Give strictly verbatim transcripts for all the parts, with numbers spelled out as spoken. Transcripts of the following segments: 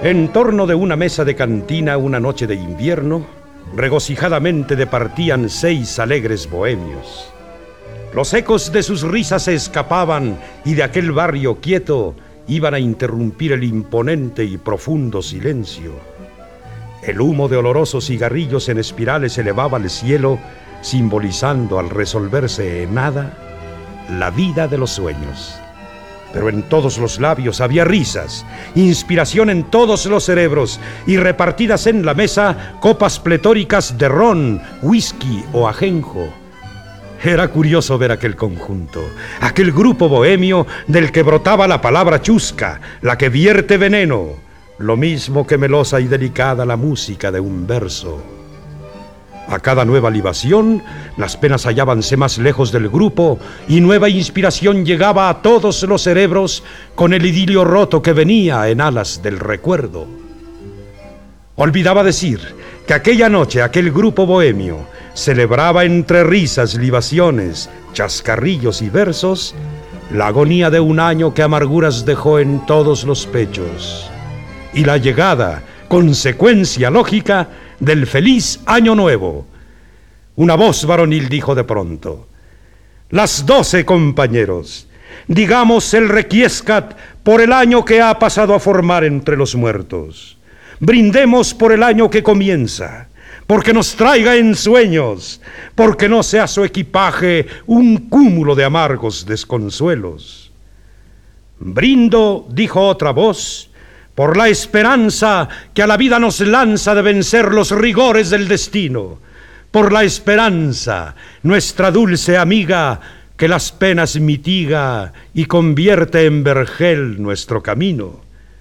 En torno de una mesa de cantina una noche de invierno, regocijadamente departían seis alegres bohemios. Los ecos de sus risas se escapaban y de aquel barrio quieto iban a interrumpir el imponente y profundo silencio. El humo de olorosos cigarrillos en espirales elevaba al cielo, simbolizando al resolverse en nada la vida de los sueños. Pero en todos los labios había risas, inspiración en todos los cerebros y repartidas en la mesa copas pletóricas de ron, whisky o ajenjo. Era curioso ver aquel conjunto, aquel grupo bohemio del que brotaba la palabra chusca, la que vierte veneno, lo mismo que melosa y delicada la música de un verso. A cada nueva libación, las penas hallábanse más lejos del grupo y nueva inspiración llegaba a todos los cerebros con el idilio roto que venía en alas del recuerdo. Olvidaba decir que aquella noche aquel grupo bohemio celebraba entre risas, libaciones, chascarrillos y versos la agonía de un año que amarguras dejó en todos los pechos y la llegada, consecuencia lógica, del feliz año nuevo. Una voz varonil dijo de pronto: las doce, compañeros, digamos el requiescat por el año que ha pasado a formar entre los muertos. Brindemos por el año que comienza, porque nos traiga ensueños, porque no sea su equipaje un cúmulo de amargos desconsuelos. Brindo, dijo otra voz, por la esperanza que a la vida nos lanza de vencer los rigores del destino, por la esperanza, nuestra dulce amiga, que las penas mitiga y convierte en vergel nuestro camino.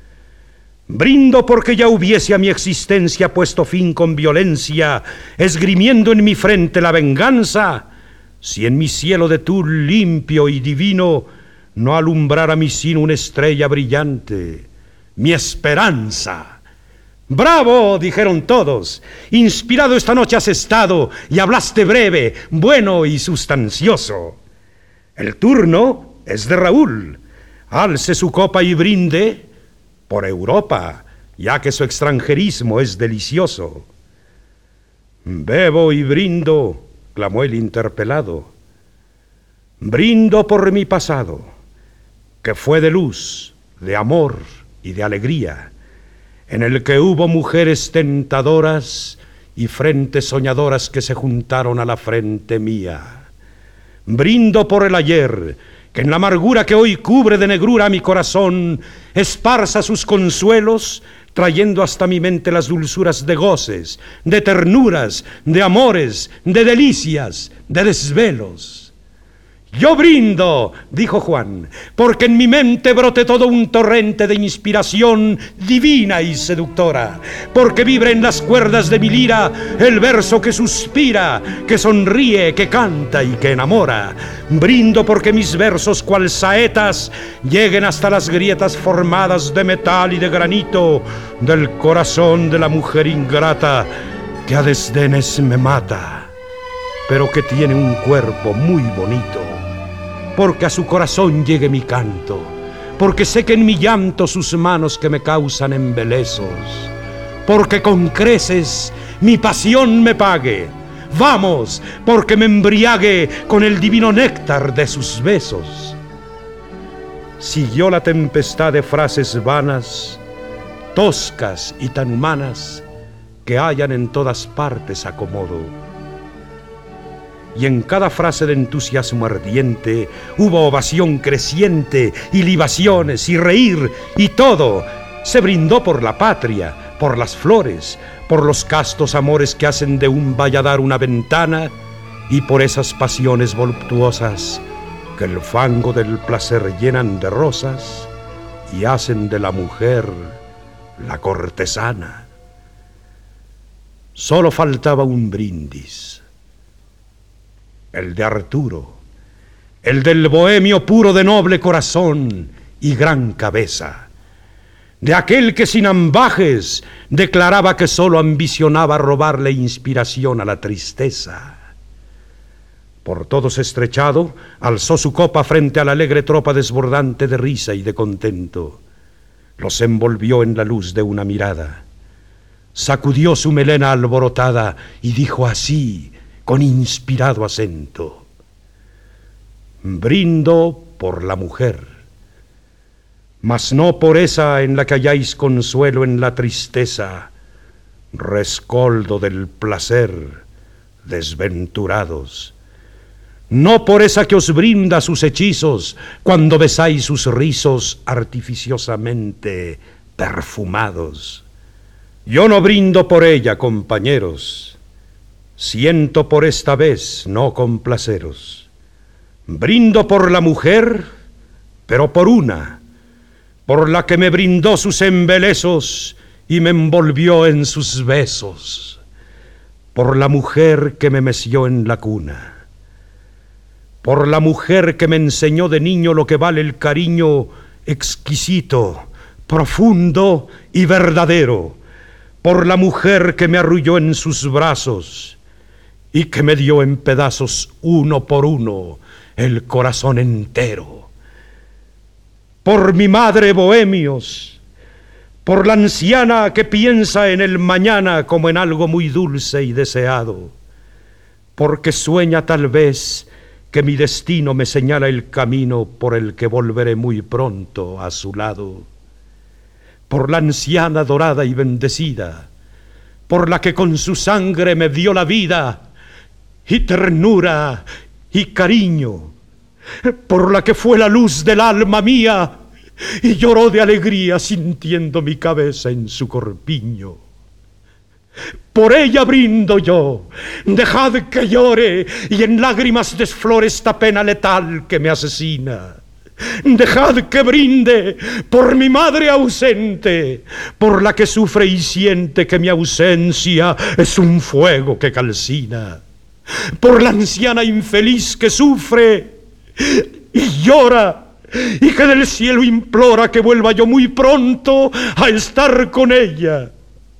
Brindo porque ya hubiese a mi existencia puesto fin con violencia, esgrimiendo en mi frente la venganza, si en mi cielo de tul limpio y divino no alumbrara mi sino una estrella brillante, mi esperanza. ¡Bravo!, dijeron todos. Inspirado esta noche has estado y hablaste breve, bueno y sustancioso. El turno es de Raúl. Alce su copa y brinde por Europa, ya que su extranjerismo es delicioso. Bebo y brindo, clamó el interpelado. Brindo por mi pasado, que fue de luz, de amor y de alegría, en el que hubo mujeres tentadoras y frentes soñadoras que se juntaron a la frente mía. Brindo por el ayer, que en la amargura que hoy cubre de negrura mi corazón, esparza sus consuelos, trayendo hasta mi mente las dulzuras de goces, de ternuras, de amores, de delicias, de desvelos. Yo brindo, dijo Juan, porque en mi mente brote todo un torrente de inspiración divina y seductora, porque vibre en las cuerdas de mi lira el verso que suspira, que sonríe, que canta y que enamora. Brindo porque mis versos, cual saetas, lleguen hasta las grietas formadas de metal y de granito del corazón de la mujer ingrata que a desdenes me mata, pero que tiene un cuerpo muy bonito. Porque a su corazón llegue mi canto, porque sé que en mi llanto sus manos que me causan embelezos, porque con creces mi pasión me pague. Vamos, porque me embriague con el divino néctar de sus besos. Siguió la tempestad de frases vanas, toscas y tan humanas, que hallan en todas partes acomodo. Y en cada frase de entusiasmo ardiente hubo ovación creciente y libaciones y reír y todo. Se brindó por la patria, por las flores, por los castos amores que hacen de un valladar una ventana y por esas pasiones voluptuosas que el fango del placer llenan de rosas y hacen de la mujer la cortesana. Solo faltaba un brindis. El de Arturo, el del bohemio puro de noble corazón y gran cabeza, de aquel que sin ambajes declaraba que solo ambicionaba robarle inspiración a la tristeza. Por todos estrechado, alzó su copa frente a la alegre tropa desbordante de risa y de contento. los envolvió en la luz de una mirada. Sacudió su melena alborotada y dijo así, con inspirado acento: brindo por la mujer, mas no por esa en la que halláis consuelo en la tristeza, rescoldo del placer, desventurados. No por esa que os brinda sus hechizos cuando besáis sus rizos artificiosamente perfumados. Yo no brindo por ella, compañeros. Siento por esta vez no complaceros. Brindo por la mujer, pero por una, por la que me brindó sus embelezos y me envolvió en sus besos, por la mujer que me meció en la cuna, por la mujer que me enseñó de niño lo que vale el cariño exquisito, profundo y verdadero, por la mujer que me arrulló en sus brazos y que me dio en pedazos uno por uno el corazón entero, por mi madre, bohemios, por la anciana que piensa en el mañana como en algo muy dulce y deseado, porque sueña tal vez que mi destino me señala el camino por el que volveré muy pronto a su lado, por la anciana dorada y bendecida, por la que con su sangre me dio la vida y ternura y cariño, por la que fue la luz del alma mía y lloró de alegría sintiendo mi cabeza en su corpiño. Por ella brindo yo, dejad que llore y en lágrimas desflore esta pena letal que me asesina. Dejad que brinde por mi madre ausente, por la que sufre y siente que mi ausencia es un fuego que calcina, por la anciana infeliz que sufre y llora y que del cielo implora que vuelva yo muy pronto a estar con ella,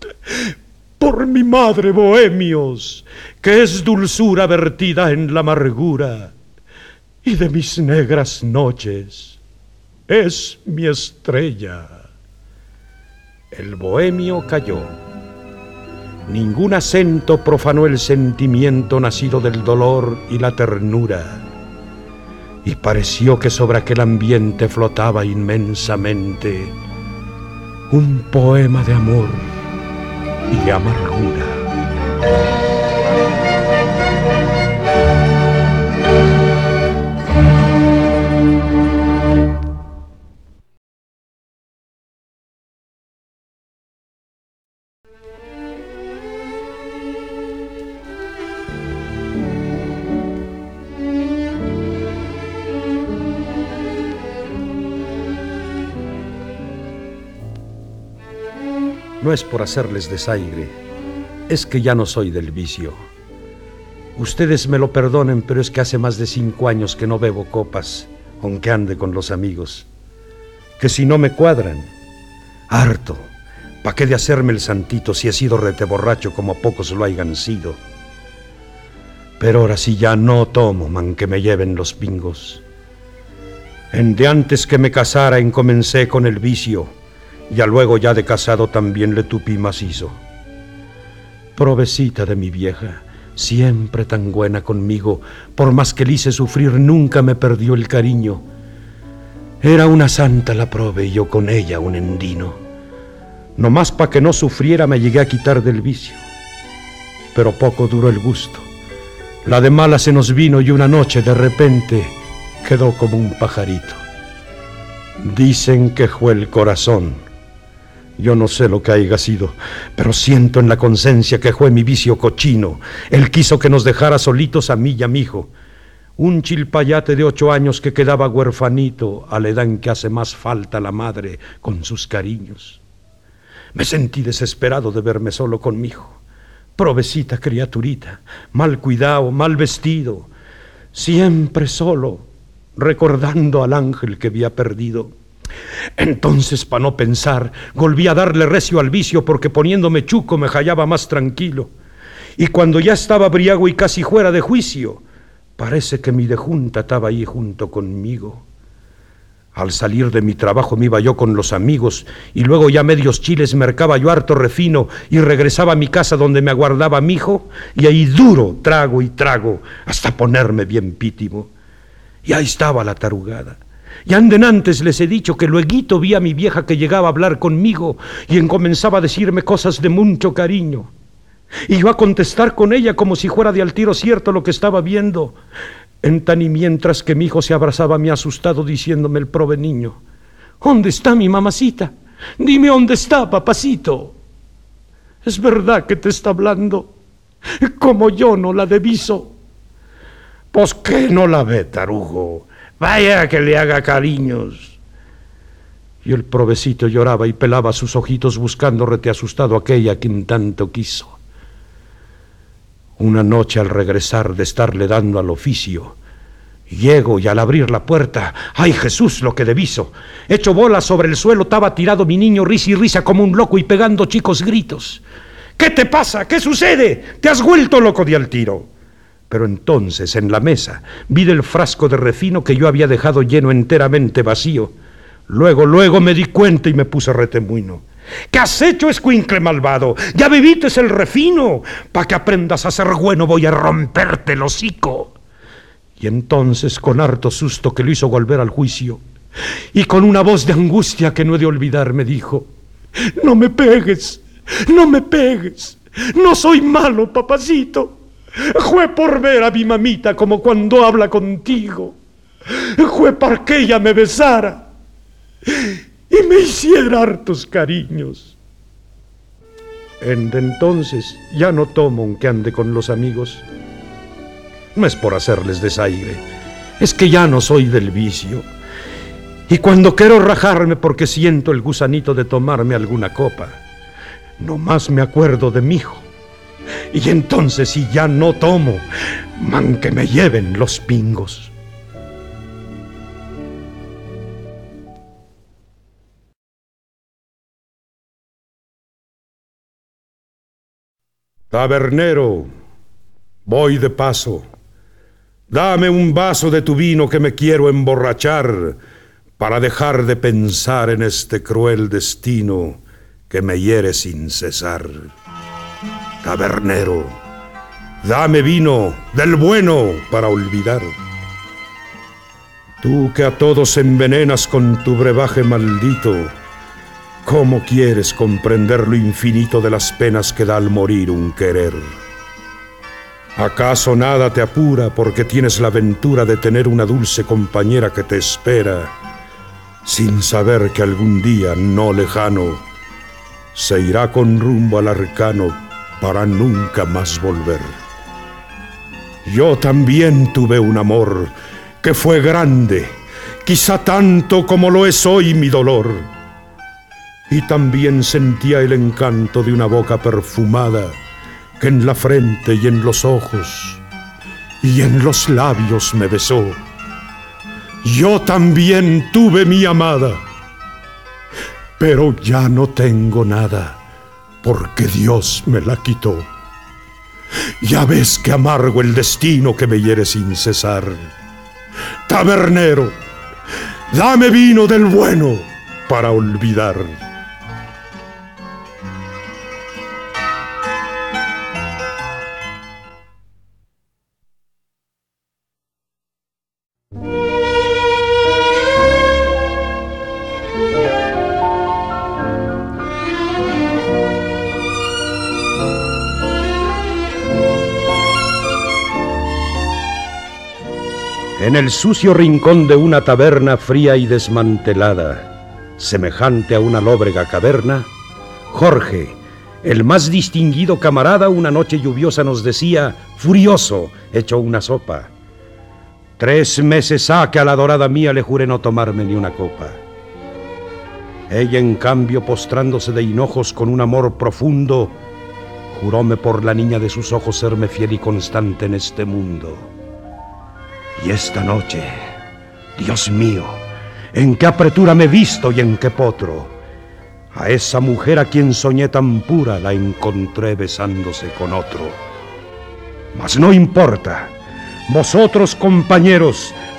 por mi madre, bohemios, que es dulzura vertida en la amargura y de mis negras noches es mi estrella. El bohemio calló. Ningún acento profanó el sentimiento nacido del dolor y la ternura, y pareció que sobre aquel ambiente flotaba inmensamente un poema de amor y de amargura. No es por hacerles desaire, es que ya no soy del vicio. Ustedes me lo perdonen, pero es que hace más de cinco años que no bebo copas, aunque ande con los amigos, que si no me cuadran, harto, ¿pa' qué de hacerme el santito si he sido reteborracho como pocos lo hayan sido? Pero ahora sí ya no tomo, man, que me lleven los pingos. En de antes que me casara encomencé con el vicio, ya luego ya de casado también le tupí macizo. Provecita de mi vieja, siempre tan buena conmigo, por más que le hice sufrir nunca me perdió el cariño. Era una santa la prove y yo con ella un endino. Nomás pa' que no sufriera me llegué a quitar del vicio, pero poco duró el gusto. La de mala se nos vino y una noche de repente quedó como un pajarito. Dicen que fue el corazón. Yo no sé lo que haya sido, pero siento en la conciencia que fue mi vicio cochino. Él quiso que nos dejara solitos a mí y a mi hijo, un chilpayate de ocho años que quedaba huerfanito a la edad en que hace más falta la madre con sus cariños. Me sentí desesperado de verme solo con mi hijo, provecita criaturita, mal cuidado, mal vestido, siempre solo, recordando al ángel que había perdido. Entonces, para no pensar, volví a darle recio al vicio, porque poniéndome chuco me hallaba más tranquilo. Y cuando ya estaba briago y casi fuera de juicio, parece que mi dejunta estaba ahí junto conmigo. Al salir de mi trabajo me iba yo con los amigos y luego ya medios chiles mercaba yo harto refino y regresaba a mi casa donde me aguardaba mi hijo y ahí duro trago y trago hasta ponerme bien pítimo. Y ahí estaba la tarugada. Y anden antes les he dicho que lueguito vi a mi vieja que llegaba a hablar conmigo y en comenzaba a decirme cosas de mucho cariño. Y yo a contestar con ella como si fuera de al tiro cierto lo que estaba viendo. En tan y mientras que mi hijo se abrazaba a mí asustado diciéndome el prove niño: ¿Dónde está mi mamacita? Dime dónde está, papacito. Es verdad que te está hablando, como yo no la deviso. Pues que no la ve, tarugo. Vaya que le haga cariños. Y el provecito lloraba y pelaba sus ojitos buscando rete asustado a aquella a quien tanto quiso. Una noche al regresar de estarle dando al oficio, llego y al abrir la puerta, ¡ay Jesús, lo que deviso! Hecho bola sobre el suelo estaba tirado mi niño risa y risa como un loco y pegando chicos gritos. ¿Qué te pasa? ¿Qué sucede? ¿Te has vuelto loco de al tiro? Pero entonces en la mesa vi del frasco de refino que yo había dejado lleno enteramente vacío. Luego, luego me di cuenta y me puse retemuino. ¿Qué has hecho, escuincle malvado? Ya bebites el refino. Pa' que aprendas a ser bueno voy a romperte el hocico. Y entonces, con harto susto que lo hizo volver al juicio, y con una voz de angustia que no he de olvidar, me dijo: no me pegues, no me pegues, no soy malo, papacito. Jue por ver a mi mamita como cuando habla contigo. Jue para que ella me besara y me hiciera hartos cariños. En entonces ya no tomo aunque ande con los amigos. No es por hacerles desaire, es que ya no soy del vicio. Y cuando quiero rajarme porque siento el gusanito de tomarme alguna copa, nomás me acuerdo de mi hijo. Y entonces si ya no tomo, man que me lleven los pingos. Tabernero, voy de paso. Dame un vaso de tu vino que me quiero emborrachar para dejar de pensar en este cruel destino que me hiere sin cesar. Tabernero, dame vino del bueno para olvidar. Tú que a todos envenenas con tu brebaje maldito, ¿cómo quieres comprender lo infinito de las penas que da al morir un querer? ¿Acaso nada te apura porque tienes la ventura de tener una dulce compañera que te espera, sin saber que algún día no lejano se irá con rumbo al arcano para nunca más volver? Yo también tuve un amor que fue grande, quizá tanto como lo es hoy mi dolor, y también sentía el encanto de una boca perfumada que en la frente y en los ojos y en los labios me besó. Yo también tuve mi amada, pero ya no tengo nada, porque Dios me la quitó. Ya ves que amargo el destino que me hiere sin cesar. Tabernero, dame vino del bueno para olvidar. En el sucio rincón de una taberna fría y desmantelada, semejante a una lóbrega caverna, Jorge, el más distinguido camarada, una noche lluviosa nos decía, furioso, hecho una sopa: tres meses ha que a la adorada mía le juré no tomarme ni una copa. Ella, en cambio, postrándose de hinojos con un amor profundo, juróme por la niña de sus ojos serme fiel y constante en este mundo. Y esta noche, Dios mío, en qué apretura me he visto y en qué potro. A esa mujer a quien soñé tan pura la encontré besándose con otro. Mas no importa, vosotros, compañeros,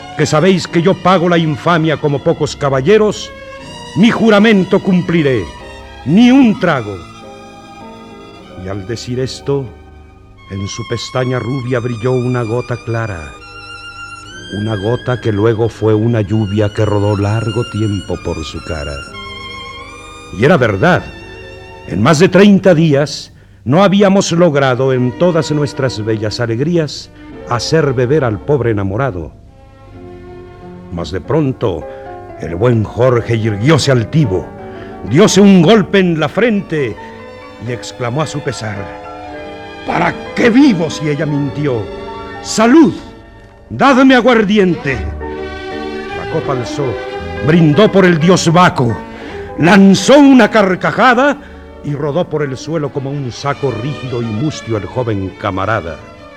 que sabéis que yo pago la infamia como pocos caballeros, mi juramento cumpliré, ni un trago. Y al decir esto, en su pestaña rubia brilló una gota clara, una gota que luego fue una lluvia que rodó largo tiempo por su cara. Y era verdad, en más de treinta días no habíamos logrado en todas nuestras bellas alegrías hacer beber al pobre enamorado. Mas de pronto el buen Jorge irguióse altivo, dióse un golpe en la frente y exclamó a su pesar: ¿para qué vivo si ella mintió? ¡Salud! ¡Dadme aguardiente! La copa alzó, brindó por el dios Baco, lanzó una carcajada y rodó por el suelo como un saco rígido y mustio el joven camarada.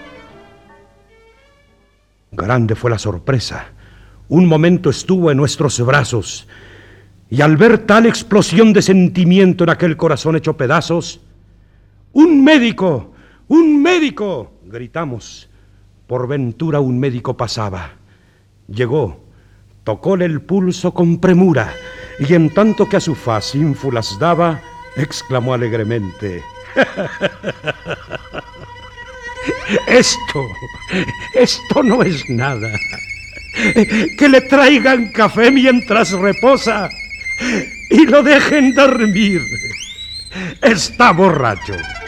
Grande fue la sorpresa. Un momento estuvo en nuestros brazos, y al ver tal explosión de sentimiento en aquel corazón hecho pedazos, ¡un médico! ¡Un médico!, gritamos. Por ventura un médico pasaba. Llegó, tocóle el pulso con premura, y en tanto que a su faz ínfulas daba, exclamó alegremente: Esto, esto no es nada. Que le traigan café mientras reposa y lo dejen dormir. Está borracho.